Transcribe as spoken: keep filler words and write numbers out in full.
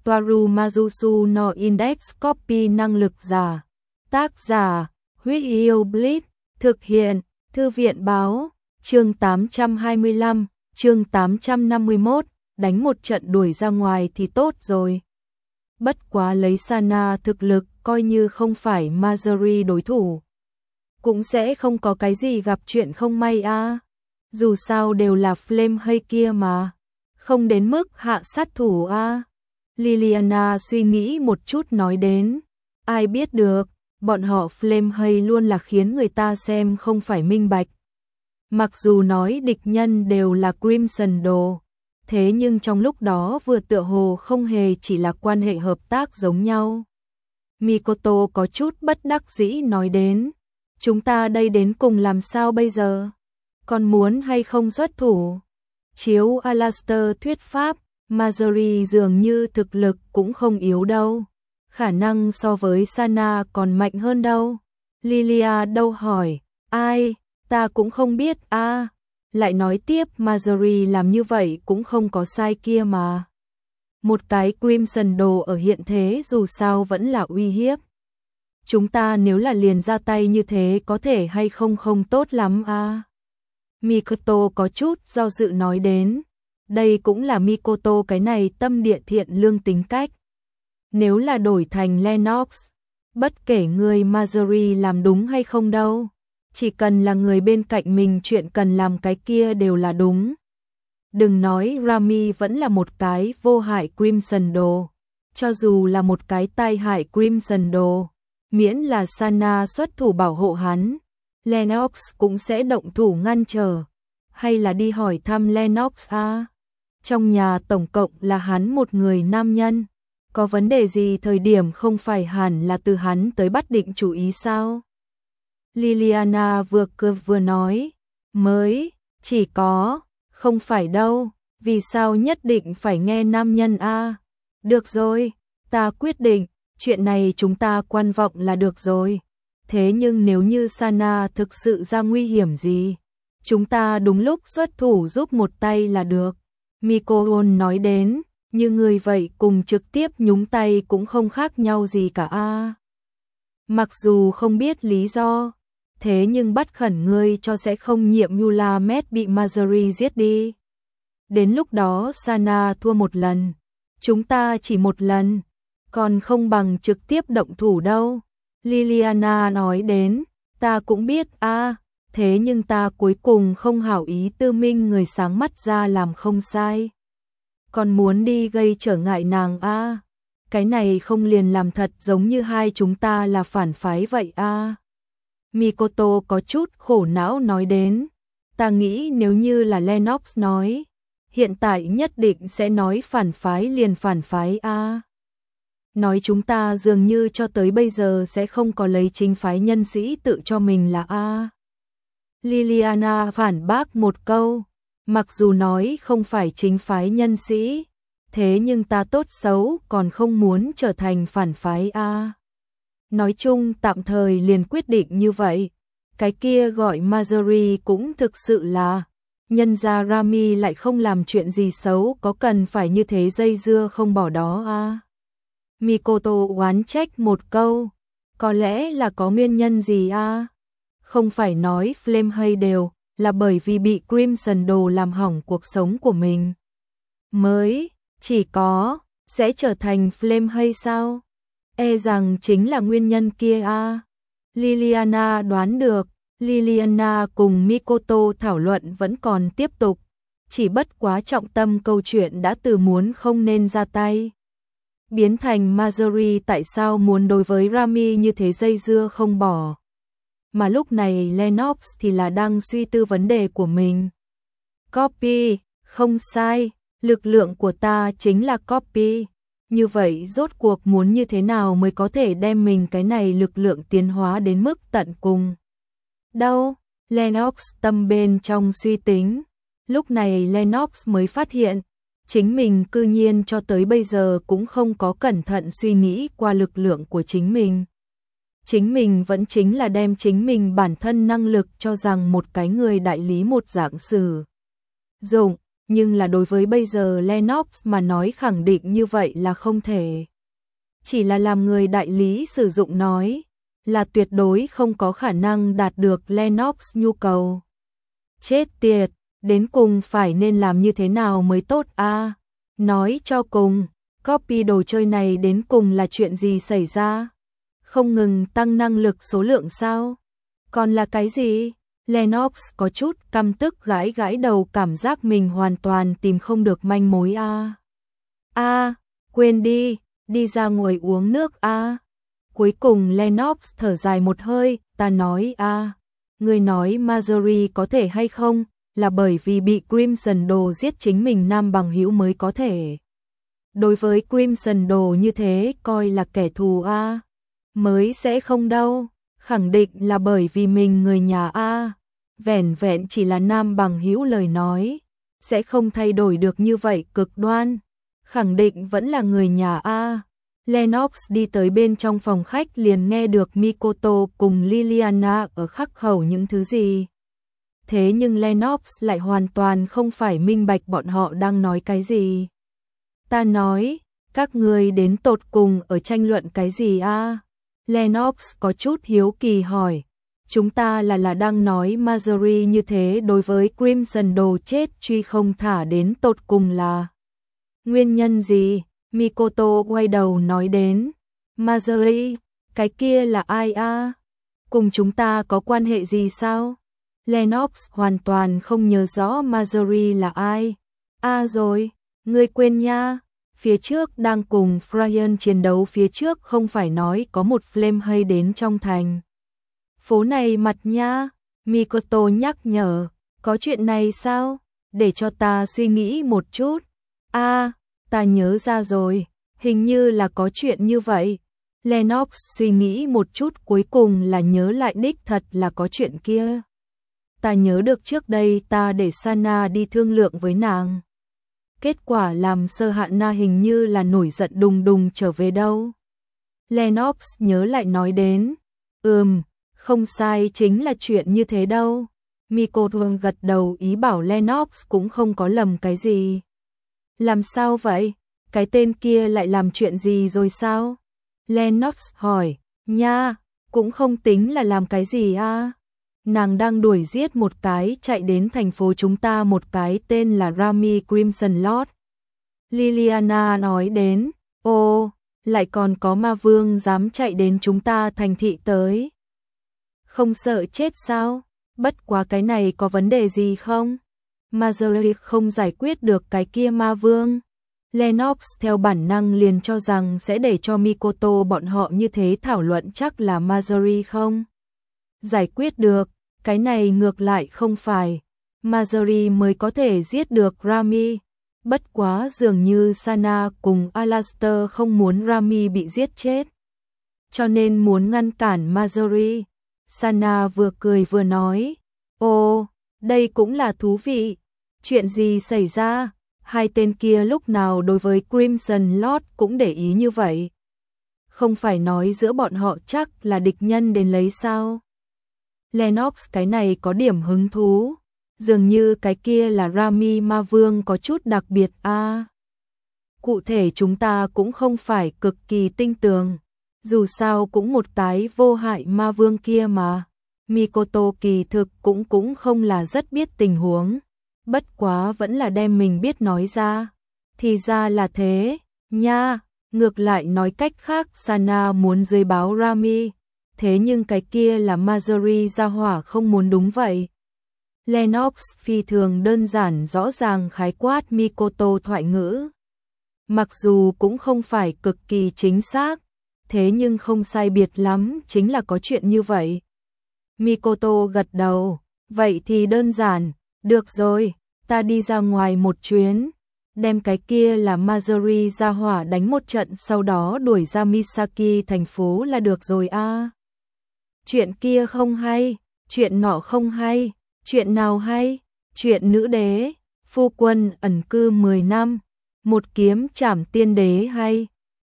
Toaru Majusu no Index Copy năng lực giả. Tác giả, Huyết Yêu Blitz, thực hiện, Thư viện báo, chương tám trăm hai mươi lăm, chương tám trăm năm mươi mốt, đánh một trận đuổi ra ngoài thì tốt rồi. Bất quá lấy Sana thực lực coi như không phải Marjorie đối thủ. Cũng sẽ không có cái gì gặp chuyện không may a. À. Dù sao đều là Flame hay kia mà. Không đến mức hạ sát thủ a. À. Liliana suy nghĩ một chút nói đến. Ai biết được, bọn họ Flame hay luôn là khiến người ta xem không phải minh bạch. Mặc dù nói địch nhân đều là Crimson Đồ, thế nhưng trong lúc đó vừa tựa hồ không hề chỉ là quan hệ hợp tác giống nhau. Mikoto có chút bất đắc dĩ nói đến. Chúng ta đây đến cùng làm sao bây giờ? Còn muốn hay không xuất thủ? Chiếu Alastair thuyết pháp, Marjorie dường như thực lực cũng không yếu đâu. Khả năng so với Sana còn mạnh hơn đâu. Lilia đâu hỏi, ai, ta cũng không biết a. À. Lại nói tiếp Marjorie làm như vậy cũng không có sai kia mà. Một cái Crimson Đồ ở hiện thế dù sao vẫn là uy hiếp. Chúng ta nếu là liền ra tay như thế có thể hay không không tốt lắm a. À. Mikoto có chút do dự nói đến. Đây cũng là Mikoto cái này tâm địa thiện lương tính cách. Nếu là đổi thành Lennox, bất kể người Marjorie làm đúng hay không đâu, chỉ cần là người bên cạnh mình chuyện cần làm cái kia đều là đúng. Đừng nói Rami vẫn là một cái vô hại Crimson Đồ, cho dù là một cái tai hại Crimson Đồ, miễn là Sana xuất thủ bảo hộ hắn, Lennox cũng sẽ động thủ ngăn trở. Hay là đi hỏi thăm Lennox a. À? Trong nhà tổng cộng là hắn một người nam nhân, có vấn đề gì thời điểm không phải hẳn là từ hắn tới bắt định chủ ý sao? Liliana vừa cười vừa nói, mới, chỉ có, không phải đâu, vì sao nhất định phải nghe nam nhân a? À? Được rồi, ta quyết định, chuyện này chúng ta quan vọng là được rồi. Thế nhưng nếu như Sana thực sự ra nguy hiểm gì, chúng ta đúng lúc xuất thủ giúp một tay là được. Mikoto nói đến, như người vậy cùng trực tiếp nhúng tay cũng không khác nhau gì cả a. À. Mặc dù không biết lý do, thế nhưng bắt khẩn ngươi cho sẽ không nhiệm Yulamet bị Marjorie giết đi. Đến lúc đó Sana thua một lần, chúng ta chỉ một lần, còn không bằng trực tiếp động thủ đâu. Liliana nói đến, ta cũng biết a, à, thế nhưng ta cuối cùng không hảo ý tư minh người sáng mắt ra làm không sai. Còn muốn đi gây trở ngại nàng a, à. Cái này không liền làm thật giống như hai chúng ta là phản phái vậy a. À. Mikoto có chút khổ não nói đến, ta nghĩ nếu như là Lennox nói, hiện tại nhất định sẽ nói phản phái liền phản phái a. À. Nói chúng ta dường như cho tới bây giờ sẽ không có lấy chính phái nhân sĩ tự cho mình là a. À. Liliana phản bác một câu, mặc dù nói không phải chính phái nhân sĩ, thế nhưng ta tốt xấu còn không muốn trở thành phản phái a. À. Nói chung tạm thời liền quyết định như vậy, cái kia gọi Marjorie cũng thực sự là, nhân gia Rami lại không làm chuyện gì xấu có cần phải như thế dây dưa không bỏ đó a. À. Mikoto oán trách một câu, có lẽ là có nguyên nhân gì a? À? Không phải nói Flame hay đều là bởi vì bị Crimson Đồ làm hỏng cuộc sống của mình. Mới, chỉ có, sẽ trở thành Flame hay sao? E rằng chính là nguyên nhân kia a. À? Liliana đoán được, Liliana cùng Mikoto thảo luận vẫn còn tiếp tục, chỉ bất quá trọng tâm câu chuyện đã từ muốn không nên ra tay. Biến thành Marjorie tại sao muốn đối với Rami như thế dây dưa không bỏ. Mà lúc này Lennox thì là đang suy tư vấn đề của mình. Copy, không sai, lực lượng của ta chính là copy. Như vậy rốt cuộc muốn như thế nào mới có thể đem mình cái này lực lượng tiến hóa đến mức tận cùng. Đâu, Lennox tâm bên trong suy tính. Lúc này Lennox mới phát hiện, chính mình cư nhiên cho tới bây giờ cũng không có cẩn thận suy nghĩ qua lực lượng của chính mình. Chính mình vẫn chính là đem chính mình bản thân năng lực cho rằng một cái người đại lý một dạng sử dụng, nhưng là đối với bây giờ Lennox mà nói khẳng định như vậy là không thể. Chỉ là làm người đại lý sử dụng nói, là tuyệt đối không có khả năng đạt được Lennox nhu cầu. Chết tiệt, đến cùng phải nên làm như thế nào mới tốt a? À? Nói cho cùng, copy đồ chơi này đến cùng là chuyện gì xảy ra? Không ngừng tăng năng lực số lượng sao? Còn là cái gì? Lennox có chút căm tức gãi gãi đầu, cảm giác mình hoàn toàn tìm không được manh mối a. À. A, à, quên đi, đi ra ngoài uống nước a. À. Cuối cùng Lennox thở dài một hơi, ta nói a, à, người nói Marjorie có thể hay không, là bởi vì bị Crimson Đồ giết chính mình nam bằng hữu mới có thể. Đối với Crimson Đồ như thế coi là kẻ thù a, à. Mới sẽ không đâu, khẳng định là bởi vì mình người nhà a. À. Vẻn vẹn chỉ là nam bằng hữu lời nói, sẽ không thay đổi được như vậy cực đoan, khẳng định vẫn là người nhà a. À. Lennox đi tới bên trong phòng khách liền nghe được Mikoto cùng Liliana ở khắc khẩu những thứ gì. Thế nhưng Lennox lại hoàn toàn không phải minh bạch bọn họ đang nói cái gì. Ta nói, các người đến tột cùng ở tranh luận cái gì a? À? Lennox có chút hiếu kỳ hỏi. Chúng ta là là đang nói Marjorie như thế đối với Crimson Đồ chết truy không thả đến tột cùng là nguyên nhân gì? Mikoto quay đầu nói đến. Marjorie, cái kia là ai a? À? Cùng chúng ta có quan hệ gì sao? Lennox hoàn toàn không nhớ rõ Marjorie là ai. À rồi, ngươi quên nha. Phía trước đang cùng Brian chiến đấu phía trước không phải nói có một flame hay đến trong thành. Phố này mặt nha. Mikoto nhắc nhở. Có chuyện này sao? Để cho ta suy nghĩ một chút. À, ta nhớ ra rồi. Hình như là có chuyện như vậy. Lennox suy nghĩ một chút cuối cùng là nhớ lại đích thật là có chuyện kia. Ta nhớ được trước đây ta để Sana đi thương lượng với nàng. Kết quả làm Sơ Hạ Na hình như là nổi giận đùng đùng trở về đâu. Lennox nhớ lại nói đến. Ừm, không sai chính là chuyện như thế đâu. Mikoto gật đầu ý bảo Lennox cũng không có lầm cái gì. Làm sao vậy? Cái tên kia lại làm chuyện gì rồi sao? Lennox hỏi. Nha, cũng không tính là làm cái gì a. À? Nàng đang đuổi giết một cái chạy đến thành phố chúng ta một cái tên là Rami Crimson Lord. Liliana nói đến, ô, lại còn có ma vương dám chạy đến chúng ta thành thị tới. Không sợ chết sao? Bất quá cái này có vấn đề gì không? Marjorie không giải quyết được cái kia ma vương. Lennox theo bản năng liền cho rằng sẽ để cho Mikoto bọn họ như thế thảo luận chắc là Marjorie không giải quyết được, cái này ngược lại không phải. Marjorie mới có thể giết được Rami. Bất quá dường như Sana cùng Alastair không muốn Rami bị giết chết. Cho nên muốn ngăn cản Marjorie. Sana vừa cười vừa nói. Ồ, đây cũng là thú vị. Chuyện gì xảy ra? Hai tên kia lúc nào đối với Crimson Lord cũng để ý như vậy. Không phải nói giữa bọn họ chắc là địch nhân đến lấy sao? Lennox cái này có điểm hứng thú. Dường như cái kia là Rami ma vương có chút đặc biệt a. À, cụ thể chúng ta cũng không phải cực kỳ tinh tường. Dù sao cũng một cái vô hại ma vương kia mà. Mikoto kỳ thực cũng cũng không là rất biết tình huống. Bất quá vẫn là đem mình biết nói ra. Thì ra là thế, nha. Ngược lại nói cách khác Sana muốn dưới báo Rami. Thế nhưng cái kia là Marjorie ra hỏa không muốn đúng vậy. Lennox phi thường đơn giản rõ ràng khái quát Mikoto thoại ngữ. Mặc dù cũng không phải cực kỳ chính xác, thế nhưng không sai biệt lắm chính là có chuyện như vậy. Mikoto gật đầu, vậy thì đơn giản, được rồi, ta đi ra ngoài một chuyến, đem cái kia là Marjorie ra hỏa đánh một trận sau đó đuổi ra Misaki thành phố là được rồi a. À. Chuyện kia không hay, chuyện nọ không hay, chuyện nào hay, chuyện nữ đế, phu quân ẩn cư mười năm, một kiếm trảm tiên đế hay.